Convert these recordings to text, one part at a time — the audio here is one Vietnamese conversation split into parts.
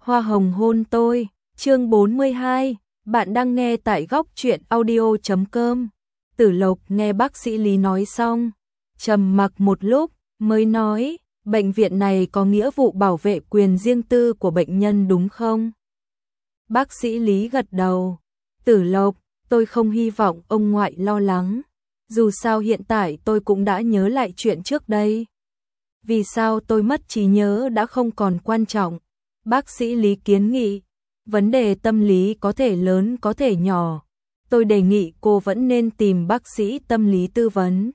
Hoa hồng hôn tôi, chương 42, bạn đang nghe tại góc truyện audio.com. Tử Lộc nghe bác sĩ Lý nói xong, trầm mặc một lúc, mới nói, bệnh viện này có nghĩa vụ bảo vệ quyền riêng tư của bệnh nhân đúng không? Bác sĩ Lý gật đầu, Tử Lộc, tôi không hy vọng ông ngoại lo lắng, dù sao hiện tại tôi cũng đã nhớ lại chuyện trước đây. Vì sao tôi mất trí nhớ đã không còn quan trọng. Bác sĩ Lý kiến nghị, vấn đề tâm lý có thể lớn có thể nhỏ. Tôi đề nghị cô vẫn nên tìm bác sĩ tâm lý tư vấn.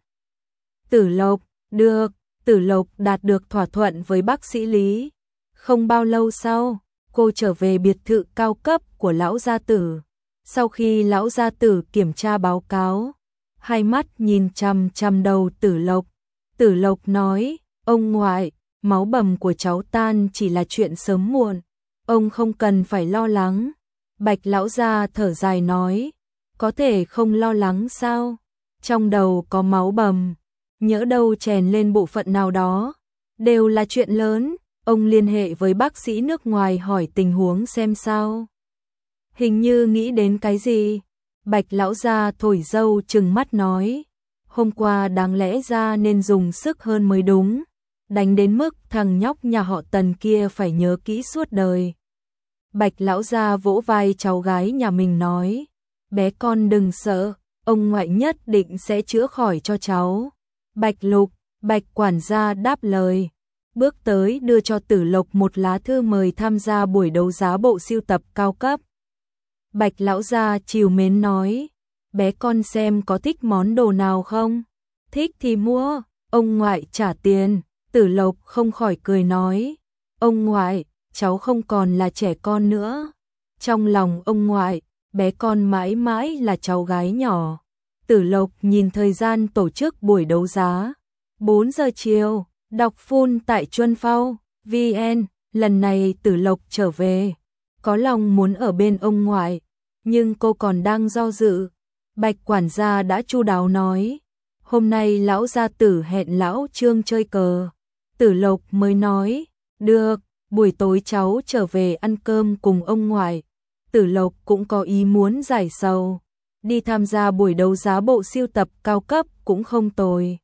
Tử Lộc, được, Tử Lộc đạt được thỏa thuận với bác sĩ Lý. Không bao lâu sau, cô trở về biệt thự cao cấp của lão gia tử. Sau khi lão gia tử kiểm tra báo cáo, hai mắt nhìn chằm chằm đầu Tử Lộc. Tử Lộc nói, ông ngoại, máu bầm của cháu tan chỉ là chuyện sớm muộn, ông không cần phải lo lắng. Bạch lão gia thở dài nói, có thể không lo lắng sao? Trong đầu có máu bầm, nhỡ đâu chèn lên bộ phận nào đó, đều là chuyện lớn. Ông liên hệ với bác sĩ nước ngoài hỏi tình huống xem sao. Hình như nghĩ đến cái gì? Bạch lão gia thổi dâu trừng mắt nói, hôm qua đáng lẽ ra nên dùng sức hơn mới đúng, đánh đến mức thằng nhóc nhà họ Tần kia phải nhớ kỹ suốt đời. Bạch lão gia vỗ vai cháu gái nhà mình nói, bé con đừng sợ, ông ngoại nhất định sẽ chữa khỏi cho cháu. Bạch Lục, Bạch quản gia đáp lời, bước tới đưa cho Tử Lộc một lá thư mời tham gia buổi đấu giá bộ sưu tập cao cấp. Bạch lão gia trìu mến nói, bé con xem có thích món đồ nào không? Thích thì mua, ông ngoại trả tiền. Tử Lộc không khỏi cười nói, ông ngoại, cháu không còn là trẻ con nữa. Trong lòng ông ngoại, bé con mãi mãi là cháu gái nhỏ. Tử Lộc nhìn thời gian tổ chức buổi đấu giá. 4 giờ chiều, đọc full tại Chuân Phao, VN. Lần này Tử Lộc trở về, có lòng muốn ở bên ông ngoại, nhưng cô còn đang do dự. Bạch quản gia đã chu đáo nói, hôm nay lão gia tử hẹn lão Trương chơi cờ. Tử Lộc mới nói, được, buổi tối cháu trở về ăn cơm cùng ông ngoại. Tử Lộc cũng có ý muốn giải sầu, đi tham gia buổi đấu giá bộ sưu tập cao cấp cũng không tồi.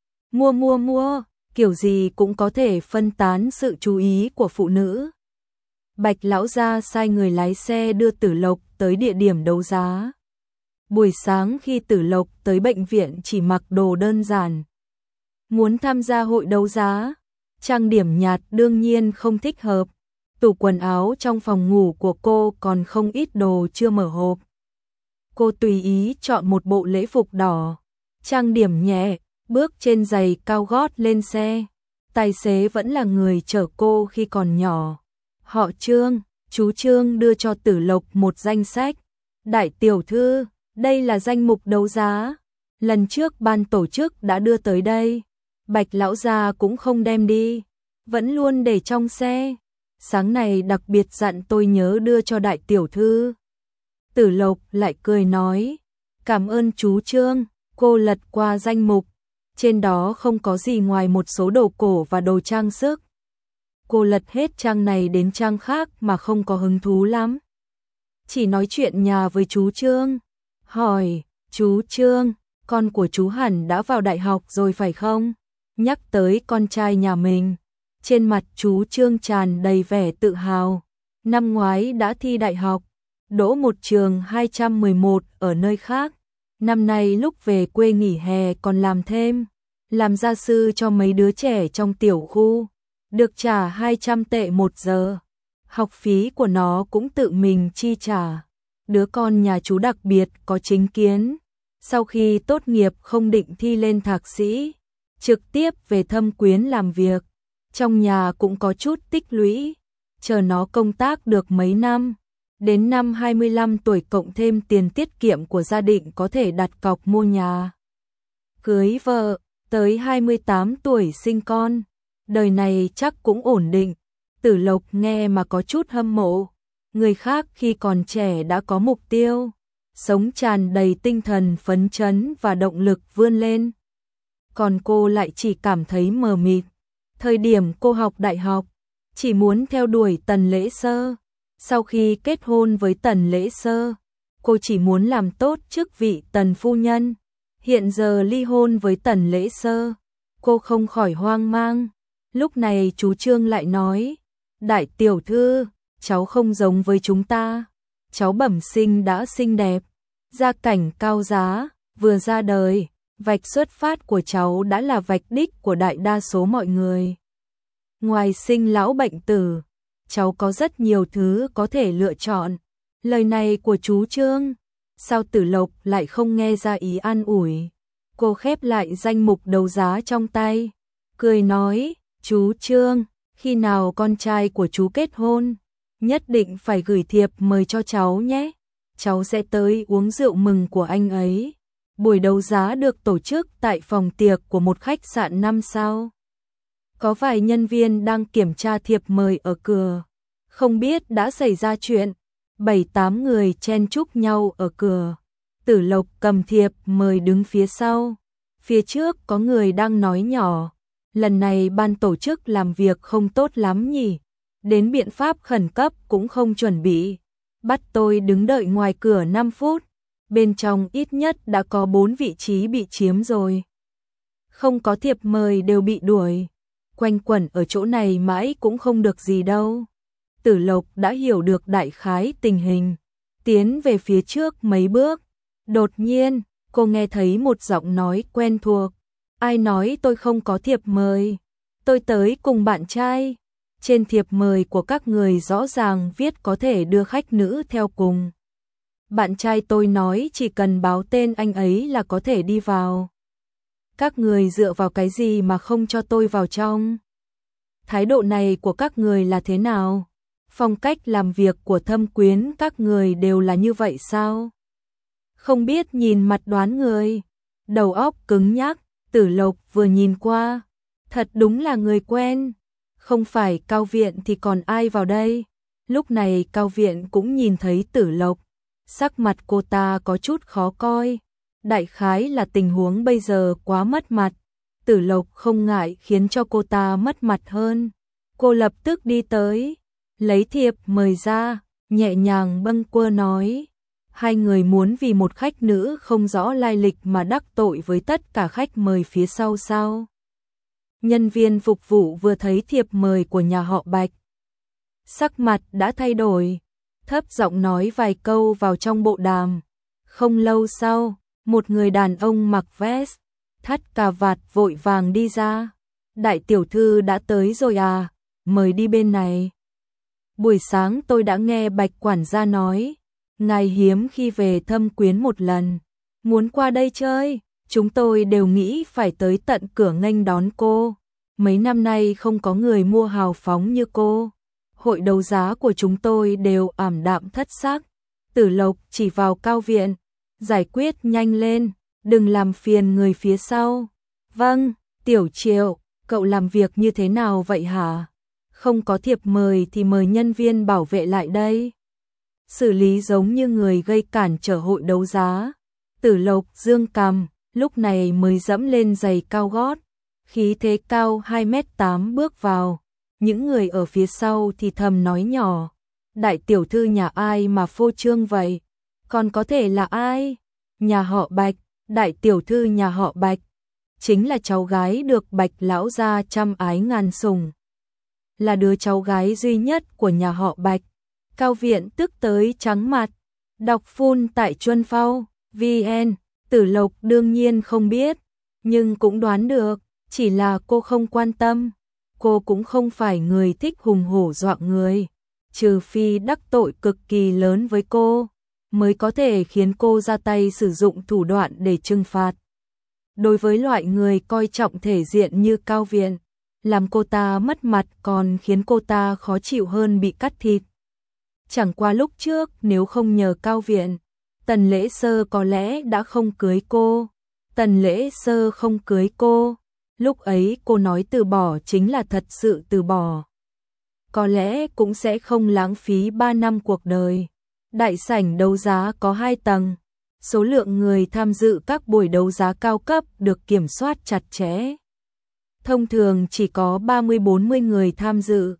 Mua, kiểu gì cũng có thể phân tán sự chú ý của phụ nữ. Bạch lão gia sai người lái xe đưa Tử Lộc tới địa điểm đấu giá. Buổi sáng khi Tử Lộc tới bệnh viện chỉ mặc đồ đơn giản. Muốn tham gia hội đấu giá, trang điểm nhạt đương nhiên không thích hợp. Tủ quần áo trong phòng ngủ của cô còn không ít đồ chưa mở hộp. Cô tùy ý chọn một bộ lễ phục đỏ, trang điểm nhẹ, bước trên giày cao gót lên xe. Tài xế vẫn là người chở cô khi còn nhỏ. Họ Trương, chú Trương đưa cho Tử Lộc một danh sách. Đại tiểu thư, đây là danh mục đấu giá. Lần trước ban tổ chức đã đưa tới đây. Bạch lão gia cũng không đem đi, vẫn luôn để trong xe. Sáng này đặc biệt dặn tôi nhớ đưa cho đại tiểu thư. Tử Lộc lại cười nói, cảm ơn chú Trương. Cô lật qua danh mục, trên đó không có gì ngoài một số đồ cổ và đồ trang sức. Cô lật hết trang này đến trang khác mà không có hứng thú lắm. Chỉ nói chuyện nhà với chú Trương. Hỏi, chú Trương, con của chú hẳn đã vào đại học rồi phải không? Nhắc tới con trai nhà mình, trên mặt chú Trương tràn đầy vẻ tự hào. Năm ngoái đã thi đại học, đỗ một trường 211 ở nơi khác. Năm nay lúc về quê nghỉ hè còn làm thêm, làm gia sư cho mấy đứa trẻ trong tiểu khu, được trả 200 tệ một giờ. Học phí của nó cũng tự mình chi trả. Đứa con nhà chú đặc biệt có chính kiến, sau khi tốt nghiệp không định thi lên thạc sĩ, trực tiếp về Thâm Quyến làm việc. Trong nhà cũng có chút tích lũy, chờ nó công tác được mấy năm, đến năm 25 tuổi cộng thêm tiền tiết kiệm của gia đình có thể đặt cọc mua nhà, cưới vợ, tới 28 tuổi sinh con, đời này chắc cũng ổn định. Tử Lộc nghe mà có chút hâm mộ, người khác khi còn trẻ đã có mục tiêu, sống tràn đầy tinh thần phấn chấn và động lực vươn lên. Còn cô lại chỉ cảm thấy mờ mịt. Thời điểm cô học đại học, chỉ muốn theo đuổi Tần Lễ Sơ. Sau khi kết hôn với Tần Lễ Sơ, cô chỉ muốn làm tốt chức vị Tần phu nhân. Hiện giờ ly hôn với Tần Lễ Sơ, cô không khỏi hoang mang. Lúc này chú Trương lại nói, đại tiểu thư, cháu không giống với chúng ta. Cháu bẩm sinh đã xinh đẹp, gia cảnh cao giá, vừa ra đời, vạch xuất phát của cháu đã là vạch đích của đại đa số mọi người. Ngoài sinh lão bệnh tử, cháu có rất nhiều thứ có thể lựa chọn. Lời này của chú Trương, sao Tử Lộc lại không nghe ra ý an ủi. Cô khép lại danh mục đấu giá trong tay, cười nói, chú Trương, khi nào con trai của chú kết hôn, nhất định phải gửi thiệp mời cho cháu nhé. Cháu sẽ tới uống rượu mừng của anh ấy. Buổi đấu giá được tổ chức tại phòng tiệc của một khách sạn 5 sao. Có vài nhân viên đang kiểm tra thiệp mời ở cửa. Không biết đã xảy ra chuyện, 7-8 người chen chúc nhau ở cửa. Tử Lộc cầm thiệp mời đứng phía sau. Phía trước có người đang nói nhỏ, lần này ban tổ chức làm việc không tốt lắm nhỉ, đến biện pháp khẩn cấp cũng không chuẩn bị. Bắt tôi đứng đợi ngoài cửa 5 phút, bên trong ít nhất đã có 4 vị trí bị chiếm rồi. Không có thiệp mời đều bị đuổi, quanh quẩn ở chỗ này mãi cũng không được gì đâu. Tử Lộc đã hiểu được đại khái tình hình, tiến về phía trước mấy bước. Đột nhiên, cô nghe thấy một giọng nói quen thuộc. Ai nói tôi không có thiệp mời? Tôi tới cùng bạn trai. Trên thiệp mời của các người rõ ràng viết có thể đưa khách nữ theo cùng. Bạn trai tôi nói chỉ cần báo tên anh ấy là có thể đi vào. Các người dựa vào cái gì mà không cho tôi vào trong? Thái độ này của các người là thế nào? Phong cách làm việc của Thâm Quyến các người đều là như vậy sao? Không biết nhìn mặt đoán người, đầu óc cứng nhắc. Tử Lộc vừa nhìn qua, thật đúng là người quen. Không phải Cao Viện thì còn ai vào đây? Lúc này Cao Viện cũng nhìn thấy Tử Lộc, sắc mặt cô ta có chút khó coi. Đại khái là tình huống bây giờ quá mất mặt. Tử Lộc không ngại khiến cho cô ta mất mặt hơn. Cô lập tức đi tới, lấy thiệp mời ra, nhẹ nhàng bâng quơ nói. Hai người muốn vì một khách nữ không rõ lai lịch mà đắc tội với tất cả khách mời phía sau sao? Nhân viên phục vụ vừa thấy thiệp mời của nhà họ Bạch, sắc mặt đã thay đổi, thấp giọng nói vài câu vào trong bộ đàm. Không lâu sau, một người đàn ông mặc vest, thắt cà vạt vội vàng đi ra. Đại tiểu thư đã tới rồi à, mời đi bên này. Buổi sáng tôi đã nghe Bạch quản gia nói, ngài hiếm khi về Thâm Quyến một lần, muốn qua đây chơi, chúng tôi đều nghĩ phải tới tận cửa nghênh đón cô. Mấy năm nay không có người mua hào phóng như cô. Hội đấu giá của chúng tôi đều ảm đạm thất sắc. Tử Lộc chỉ vào Cao Viện, giải quyết nhanh lên, đừng làm phiền người phía sau. Vâng, Tiểu Triệu, cậu làm việc như thế nào vậy hả? Không có thiệp mời thì mời nhân viên bảo vệ lại đây. Xử lý giống như người gây cản trở hội đấu giá. Tử Lộc dương cằm, lúc này mới dẫm lên giày cao gót, khí thế cao 2m8 bước vào. Những người ở phía sau thì thầm nói nhỏ, đại tiểu thư nhà ai mà phô trương vậy? Còn có thể là ai? Nhà họ Bạch, đại tiểu thư nhà họ Bạch, chính là cháu gái được Bạch lão gia trăm ái ngàn sủng, là đứa cháu gái duy nhất của nhà họ Bạch. Cao Viện tức tới trắng mặt. Đọc full tại Chuân Phao VN. Tử Lộc đương nhiên không biết, nhưng cũng đoán được, chỉ là cô không quan tâm. Cô cũng không phải người thích hùng hổ dọa người, trừ phi đắc tội cực kỳ lớn với cô, mới có thể khiến cô ra tay sử dụng thủ đoạn để trừng phạt. Đối với loại người coi trọng thể diện như Cao Viện, làm cô ta mất mặt còn khiến cô ta khó chịu hơn bị cắt thịt. Chẳng qua lúc trước nếu không nhờ Cao Viện, Tần Lễ Sơ có lẽ đã không cưới cô. Tần Lễ Sơ không cưới cô, lúc ấy cô nói từ bỏ chính là thật sự từ bỏ. Có lẽ cũng sẽ không lãng phí 3 năm cuộc đời. Đại sảnh đấu giá có 2 tầng, số lượng người tham dự các buổi đấu giá cao cấp được kiểm soát chặt chẽ. Thông thường chỉ có 30-40 người tham dự.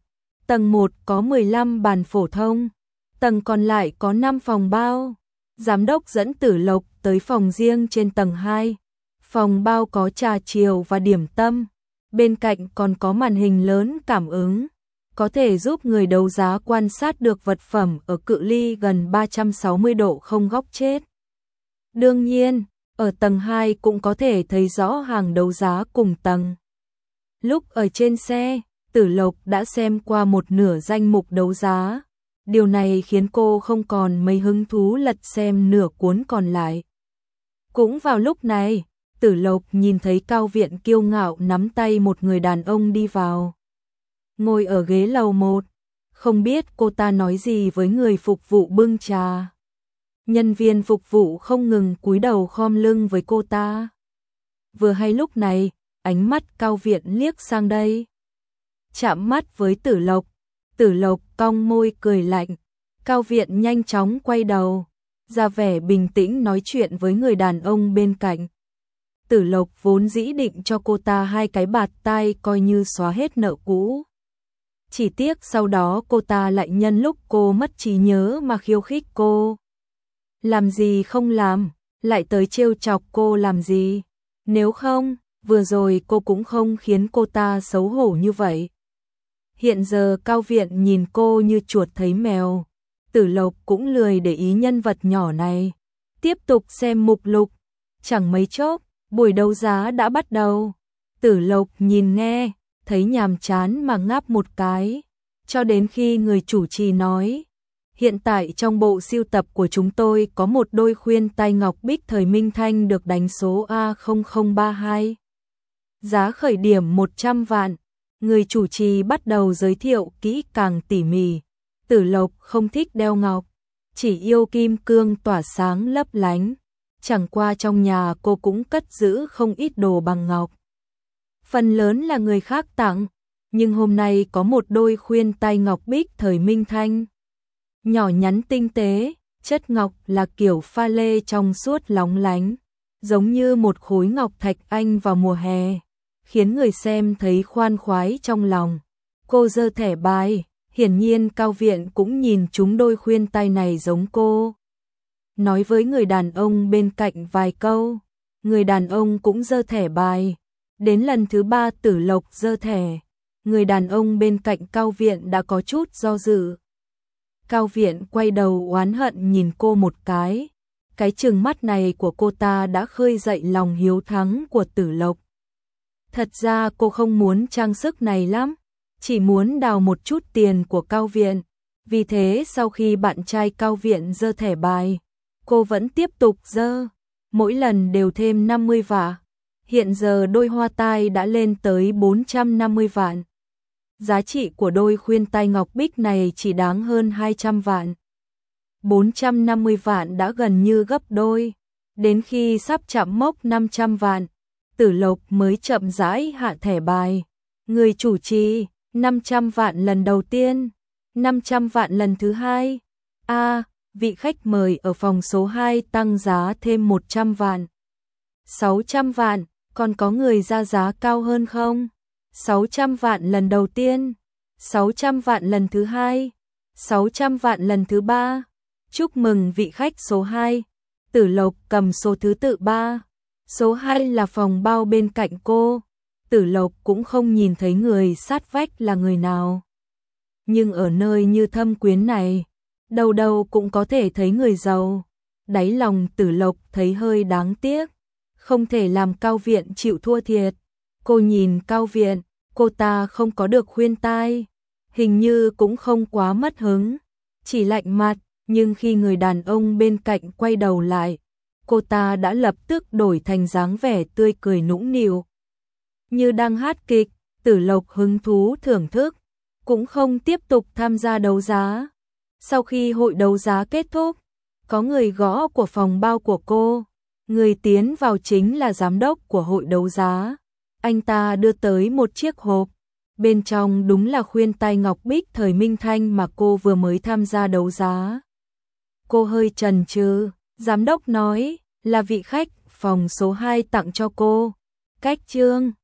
Tầng 1 có 15 bàn phổ thông, tầng còn lại có 5 phòng bao. Giám đốc dẫn Tử Lộc tới phòng riêng trên tầng 2. Phòng bao có trà chiều và điểm tâm, bên cạnh còn có màn hình lớn cảm ứng, có thể giúp người đấu giá quan sát được vật phẩm ở cự ly gần 360 độ không góc chết. Đương nhiên, ở tầng 2 cũng có thể thấy rõ hàng đấu giá cùng tầng. Lúc ở trên xe, Tử Lộc đã xem qua một nửa danh mục đấu giá. Điều này khiến cô không còn mấy hứng thú lật xem nửa cuốn còn lại. Cũng vào lúc này, Tử Lộc nhìn thấy Cao Viện kiêu ngạo nắm tay một người đàn ông đi vào. Ngồi ở ghế lầu 1, không biết cô ta nói gì với người phục vụ bưng trà. Nhân viên phục vụ không ngừng cúi đầu khom lưng với cô ta. Vừa hay lúc này, ánh mắt Cao Viện liếc sang đây. Chạm mắt với Tử Lộc, Tử Lộc cong môi cười lạnh. Cao Viện nhanh chóng quay đầu, ra vẻ bình tĩnh nói chuyện với người đàn ông bên cạnh. Tử Lộc vốn dĩ định cho cô ta 2 cái bạt tai coi như xóa hết nợ cũ. Chỉ tiếc sau đó cô ta lại nhân lúc cô mất trí nhớ mà khiêu khích cô. Làm gì không làm, lại tới trêu chọc cô làm gì. Nếu không, vừa rồi cô cũng không khiến cô ta xấu hổ như vậy. Hiện giờ Cao Viện nhìn cô như chuột thấy mèo. Tử Lộc cũng lười để ý nhân vật nhỏ này. Tiếp tục xem mục lục. Chẳng mấy chốc, buổi đấu giá đã bắt đầu. Tử Lộc nhìn nghe, thấy nhàm chán mà ngáp một cái. Cho đến khi người chủ trì nói, hiện tại trong bộ sưu tập của chúng tôi có một đôi khuyên tai ngọc bích thời Minh Thanh được đánh số A0032. Giá khởi điểm 100 vạn. Người chủ trì bắt đầu giới thiệu kỹ càng tỉ mỉ. Tử Lộc không thích đeo ngọc, chỉ yêu kim cương tỏa sáng lấp lánh. Chẳng qua trong nhà cô cũng cất giữ không ít đồ bằng ngọc. Phần lớn là người khác tặng, nhưng hôm nay có một đôi khuyên tai ngọc bích thời Minh Thanh. Nhỏ nhắn tinh tế, chất ngọc là kiểu pha lê trong suốt lóng lánh, giống như một khối ngọc thạch anh vào mùa hè, khiến người xem thấy khoan khoái trong lòng. Cô giơ thẻ bài, hiển nhiên Cao Viện cũng nhìn chúng đôi khuyên tai này giống cô. Nói với người đàn ông bên cạnh vài câu, người đàn ông cũng giơ thẻ bài. Đến lần thứ 3 Tử Lộc giơ thẻ, người đàn ông bên cạnh Cao Viện đã có chút do dự. Cao Viện quay đầu oán hận nhìn cô một cái trừng mắt này của cô ta đã khơi dậy lòng hiếu thắng của Tử Lộc. Thật ra cô không muốn trang sức này lắm, chỉ muốn đào một chút tiền của Cao Viện. Vì thế sau khi bạn trai Cao Viện giơ thẻ bài, cô vẫn tiếp tục giơ, mỗi lần đều thêm 50 vạn. Hiện giờ đôi hoa tai đã lên tới 450 vạn. Giá trị của đôi khuyên tai ngọc bích này chỉ đáng hơn 200 vạn. 450 vạn đã gần như gấp đôi. Đến khi sắp chạm mốc 500 vạn, Tử Lộc mới chậm rãi hạ thẻ bài. Người chủ trì, 500 vạn lần đầu tiên, 500 vạn lần thứ hai. Vị khách mời ở phòng số 2 tăng giá thêm 100 vạn. 600 vạn, còn có người ra giá cao hơn không? 600 vạn lần đầu tiên, 600 vạn lần thứ hai, 600 vạn lần thứ ba. Chúc mừng vị khách số 2. Tử Lộc cầm số thứ tự 3. Số 2 là phòng bao bên cạnh cô. Tử Lộc cũng không nhìn thấy người sát vách là người nào. Nhưng ở nơi như Thâm Quyến này, đầu đầu cũng có thể thấy người giàu. Đáy lòng Tử Lộc thấy hơi đáng tiếc, không thể làm Cao Viện chịu thua thiệt. Cô nhìn Cao Viện, cô ta không có được khuyên tai, hình như cũng không quá mất hứng, chỉ lạnh mặt, nhưng khi người đàn ông bên cạnh quay đầu lại, cô ta đã lập tức đổi thành dáng vẻ tươi cười nũng nịu. Như đang hát kịch, Tử Lộc hứng thú thưởng thức, cũng không tiếp tục tham gia đấu giá. Sau khi hội đấu giá kết thúc, có người gõ của phòng bao của cô, người tiến vào chính là giám đốc của hội đấu giá. Anh ta đưa tới một chiếc hộp, bên trong đúng là khuyên tai ngọc bích thời Minh Thanh mà cô vừa mới tham gia đấu giá. Cô hơi chần chừ, giám đốc nói là vị khách phòng số 2 tặng cho cô. Cách chương